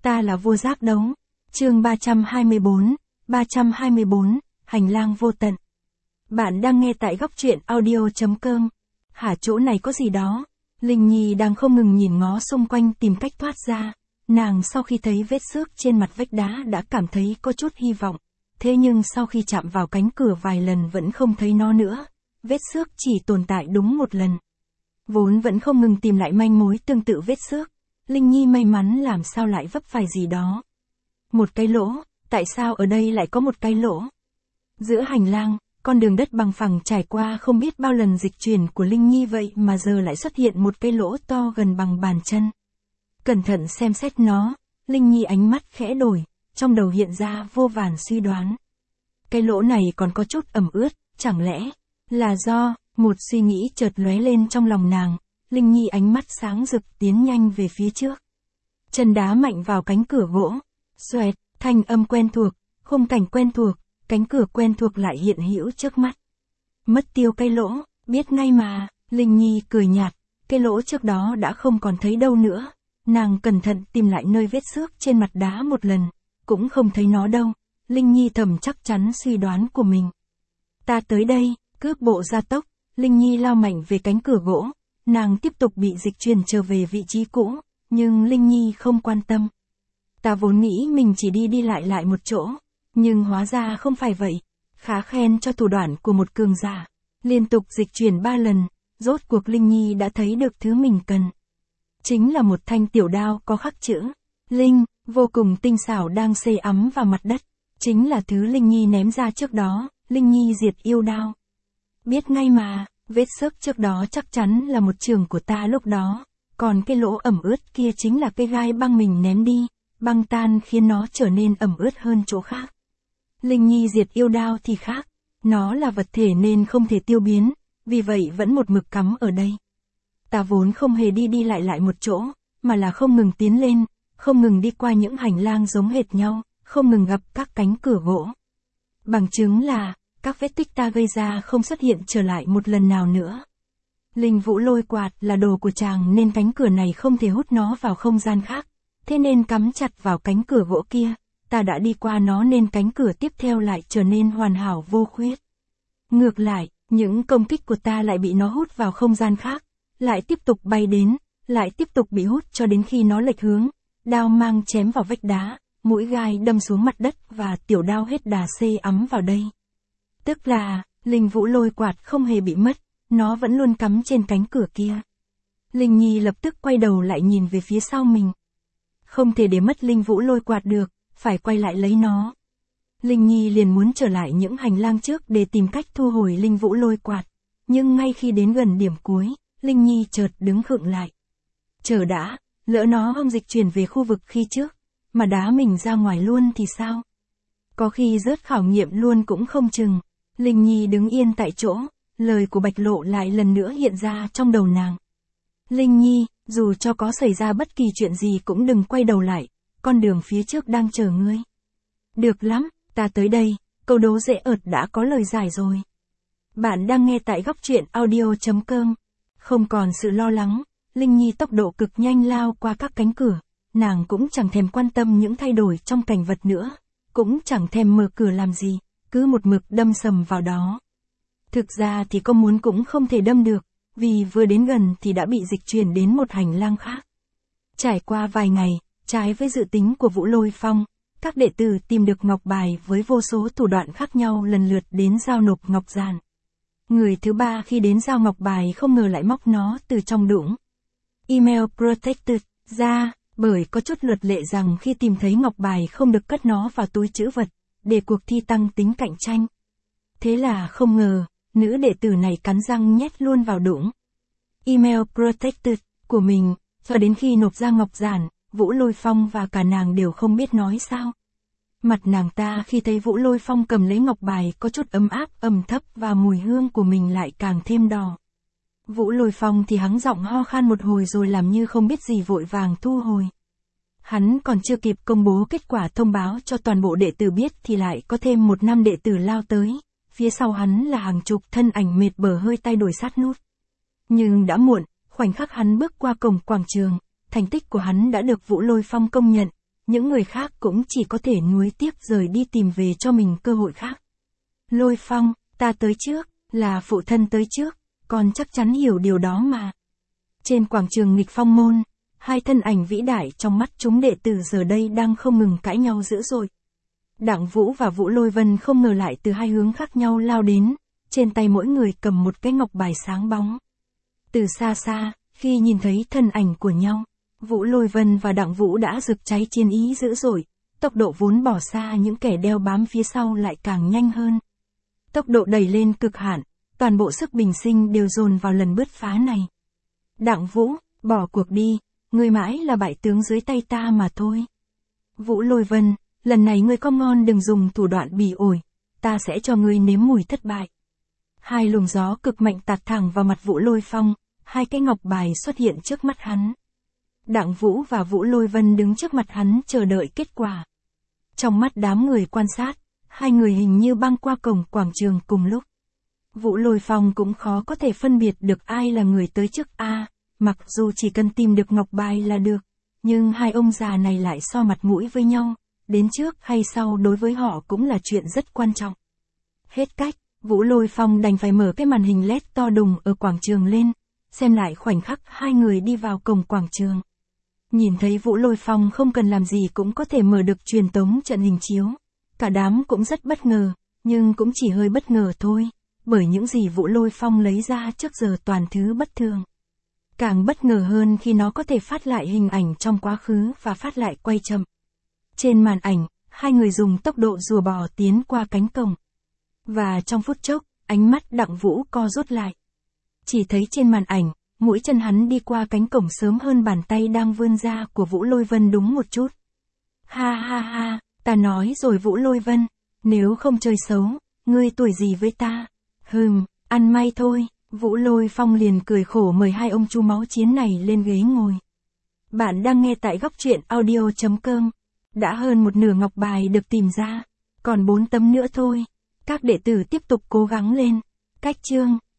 Ta là vua giác đấu. Chương 324, hành lang vô tận. Bạn đang nghe tại góc truyện audio.com. Hả, chỗ này có gì đó? Linh Nhi đang không ngừng nhìn ngó xung quanh tìm cách thoát ra. Nàng sau khi thấy vết xước trên mặt vách đá đã cảm thấy có chút hy vọng. Thế nhưng sau khi chạm vào cánh cửa vài lần vẫn không thấy nó nữa. Vết xước chỉ tồn tại đúng một lần. Vốn vẫn không ngừng tìm lại manh mối tương tự vết xước. Linh Nhi may mắn làm sao lại vấp phải gì đó. Một cái lỗ, tại sao ở đây lại có một cái lỗ? Giữa hành lang, con đường đất bằng phẳng trải qua không biết bao lần dịch chuyển của Linh Nhi vậy mà giờ lại xuất hiện một cái lỗ to gần bằng bàn chân. Cẩn thận xem xét nó, Linh Nhi ánh mắt khẽ đổi, trong đầu hiện ra vô vàn suy đoán. Cái lỗ này còn có chút ẩm ướt, chẳng lẽ là do, một suy nghĩ chợt lóe lên trong lòng nàng. Linh Nhi ánh mắt sáng rực tiến nhanh về phía trước. Chân đá mạnh vào cánh cửa gỗ. Xoẹt, thanh âm quen thuộc, khung cảnh quen thuộc, cánh cửa quen thuộc lại hiện hữu trước mắt. Mất tiêu cái lỗ, biết ngay mà, Linh Nhi cười nhạt, cái lỗ trước đó đã không còn thấy đâu nữa. Nàng cẩn thận tìm lại nơi vết xước trên mặt đá một lần, cũng không thấy nó đâu. Linh Nhi thầm chắc chắn suy đoán của mình. Ta tới đây, cước bộ gia tốc, Linh Nhi lao mạnh về cánh cửa gỗ. Nàng tiếp tục bị dịch chuyển trở về vị trí cũ, nhưng Linh Nhi không quan tâm. Ta vốn nghĩ mình chỉ đi lại một chỗ, nhưng hóa ra không phải vậy. Khá khen cho thủ đoạn của một cường giả. Liên tục dịch chuyển 3 lần, rốt cuộc Linh Nhi đã thấy được thứ mình cần. Chính là một thanh tiểu đao có khắc chữ Linh, vô cùng tinh xảo đang xây ấm vào mặt đất. Chính là thứ Linh Nhi ném ra trước đó, Linh Nhi diệt yêu đao. Biết ngay mà. Vết xước trước đó chắc chắn là một trường của ta lúc đó, còn cái lỗ ẩm ướt kia chính là cây gai băng mình ném đi, băng tan khiến nó trở nên ẩm ướt hơn chỗ khác. Linh Nhi diệt yêu đao thì khác, nó là vật thể nên không thể tiêu biến, vì vậy vẫn một mực cắm ở đây. Ta vốn không hề đi lại một chỗ, mà là không ngừng tiến lên, không ngừng đi qua những hành lang giống hệt nhau, không ngừng gặp các cánh cửa gỗ. Bằng chứng là các vết tích ta gây ra không xuất hiện trở lại một lần nào nữa. Linh Vũ lôi quạt là đồ của chàng nên cánh cửa này không thể hút nó vào không gian khác, thế nên cắm chặt vào cánh cửa gỗ kia, ta đã đi qua nó nên cánh cửa tiếp theo lại trở nên hoàn hảo vô khuyết. Ngược lại, những công kích của ta lại bị nó hút vào không gian khác, lại tiếp tục bay đến, lại tiếp tục bị hút cho đến khi nó lệch hướng, đao mang chém vào vách đá, mũi gai đâm xuống mặt đất và tiểu đao hết đà xê ấm vào đây. Tức là, Linh Vũ lôi quạt không hề bị mất, nó vẫn luôn cắm trên cánh cửa kia. Linh Nhi lập tức quay đầu lại nhìn về phía sau mình. Không thể để mất Linh Vũ lôi quạt được, phải quay lại lấy nó. Linh Nhi liền muốn trở lại những hành lang trước để tìm cách thu hồi Linh Vũ lôi quạt. Nhưng ngay khi đến gần điểm cuối, Linh Nhi chợt đứng khựng lại. Chờ đã, lỡ nó không dịch chuyển về khu vực khi trước, mà đá mình ra ngoài luôn thì sao? Có khi rớt khảo nghiệm luôn cũng không chừng. Linh Nhi đứng yên tại chỗ, lời của Bạch Lộ lại lần nữa hiện ra trong đầu nàng. Linh Nhi, dù cho có xảy ra bất kỳ chuyện gì cũng đừng quay đầu lại, con đường phía trước đang chờ ngươi. Được lắm, ta tới đây, câu đố dễ ợt đã có lời giải rồi. Bạn đang nghe tại góc truyện audio.com. Không còn sự lo lắng, Linh Nhi tốc độ cực nhanh lao qua các cánh cửa, nàng cũng chẳng thèm quan tâm những thay đổi trong cảnh vật nữa, cũng chẳng thèm mở cửa làm gì. Cứ một mực đâm sầm vào đó. Thực ra thì có muốn cũng không thể đâm được, vì vừa đến gần thì đã bị dịch chuyển đến một hành lang khác. Trải qua vài ngày, trái với dự tính của Vũ Lôi Phong, các đệ tử tìm được ngọc bài với vô số thủ đoạn khác nhau lần lượt đến giao nộp ngọc giản. Người thứ ba khi đến giao ngọc bài không ngờ lại móc nó từ trong đũng email protected ra, bởi có chút luật lệ rằng khi tìm thấy ngọc bài không được cất nó vào túi trữ vật, để cuộc thi tăng tính cạnh tranh. Thế là không ngờ, nữ đệ tử này cắn răng nhét luôn vào đũng email protected của mình, cho đến khi nộp ra ngọc giản, Vũ Lôi Phong và cả nàng đều không biết nói sao. Mặt nàng ta khi thấy Vũ Lôi Phong cầm lấy ngọc bài có chút ấm áp ẩm thấp và mùi hương của mình lại càng thêm đỏ. Vũ Lôi Phong thì hắng giọng ho khan một hồi rồi làm như không biết gì vội vàng thu hồi. Hắn còn chưa kịp công bố kết quả thông báo cho toàn bộ đệ tử biết thì lại có thêm một nam đệ tử lao tới, phía sau hắn là hàng chục thân ảnh mệt bở hơi tay đổi sát nút. Nhưng đã muộn, khoảnh khắc hắn bước qua cổng quảng trường, thành tích của hắn đã được Vũ Lôi Phong công nhận, những người khác cũng chỉ có thể nuối tiếc rời đi tìm về cho mình cơ hội khác. Lôi Phong, ta tới trước, là phụ thân tới trước, con chắc chắn hiểu điều đó mà. Trên quảng trường nghịch phong môn, hai thân ảnh vĩ đại trong mắt chúng đệ tử giờ đây đang không ngừng cãi nhau dữ dội. Đặng Vũ và Vũ Lôi Vân không ngờ lại từ hai hướng khác nhau lao đến, trên tay mỗi người cầm một cái ngọc bài sáng bóng. Từ xa xa, khi nhìn thấy thân ảnh của nhau, Vũ Lôi Vân và Đặng Vũ đã rực cháy chiến ý dữ dội, tốc độ vốn bỏ xa những kẻ đeo bám phía sau lại càng nhanh hơn. Tốc độ đẩy lên cực hạn, toàn bộ sức bình sinh đều dồn vào lần bứt phá này. Đặng Vũ, bỏ cuộc đi, ngươi mãi là bại tướng dưới tay ta mà thôi. Vũ Lôi Vân, lần này ngươi có ngon đừng dùng thủ đoạn bỉ ổi, ta sẽ cho ngươi nếm mùi thất bại. Hai luồng gió cực mạnh tạt thẳng vào mặt Vũ Lôi Phong, hai cái ngọc bài xuất hiện trước mắt hắn. Đặng Vũ và Vũ Lôi Vân đứng trước mặt hắn chờ đợi kết quả. Trong mắt đám người quan sát, hai người hình như băng qua cổng quảng trường cùng lúc. Vũ Lôi Phong cũng khó có thể phân biệt được ai là người tới trước mặc dù chỉ cần tìm được ngọc bài là được, nhưng hai ông già này lại so mặt mũi với nhau, đến trước hay sau đối với họ cũng là chuyện rất quan trọng. Hết cách, Vũ Lôi Phong đành phải mở cái màn hình LED to đùng ở quảng trường lên, xem lại khoảnh khắc hai người đi vào cổng quảng trường. Nhìn thấy Vũ Lôi Phong không cần làm gì cũng có thể mở được truyền tống trận hình chiếu. Cả đám cũng rất bất ngờ, nhưng cũng chỉ hơi bất ngờ thôi, bởi những gì Vũ Lôi Phong lấy ra trước giờ toàn thứ bất thường. Càng bất ngờ hơn khi nó có thể phát lại hình ảnh trong quá khứ và phát lại quay chậm. Trên màn ảnh, hai người dùng tốc độ rùa bò tiến qua cánh cổng. Và trong phút chốc, ánh mắt Đặng Vũ co rút lại. Chỉ thấy trên màn ảnh, mũi chân hắn đi qua cánh cổng sớm hơn bàn tay đang vươn ra của Vũ Lôi Vân đúng một chút. Ha ha ha, ta nói rồi Vũ Lôi Vân, nếu không chơi xấu, ngươi tuổi gì với ta? Ăn may thôi. Vũ Lôi Phong liền cười khổ mời hai ông chú máu chiến này lên ghế ngồi. Bạn đang nghe tại góc truyện audio.com. Đã hơn một nửa ngọc bài được tìm ra, còn 4 tấm nữa thôi. Các đệ tử tiếp tục cố gắng lên. Cách chương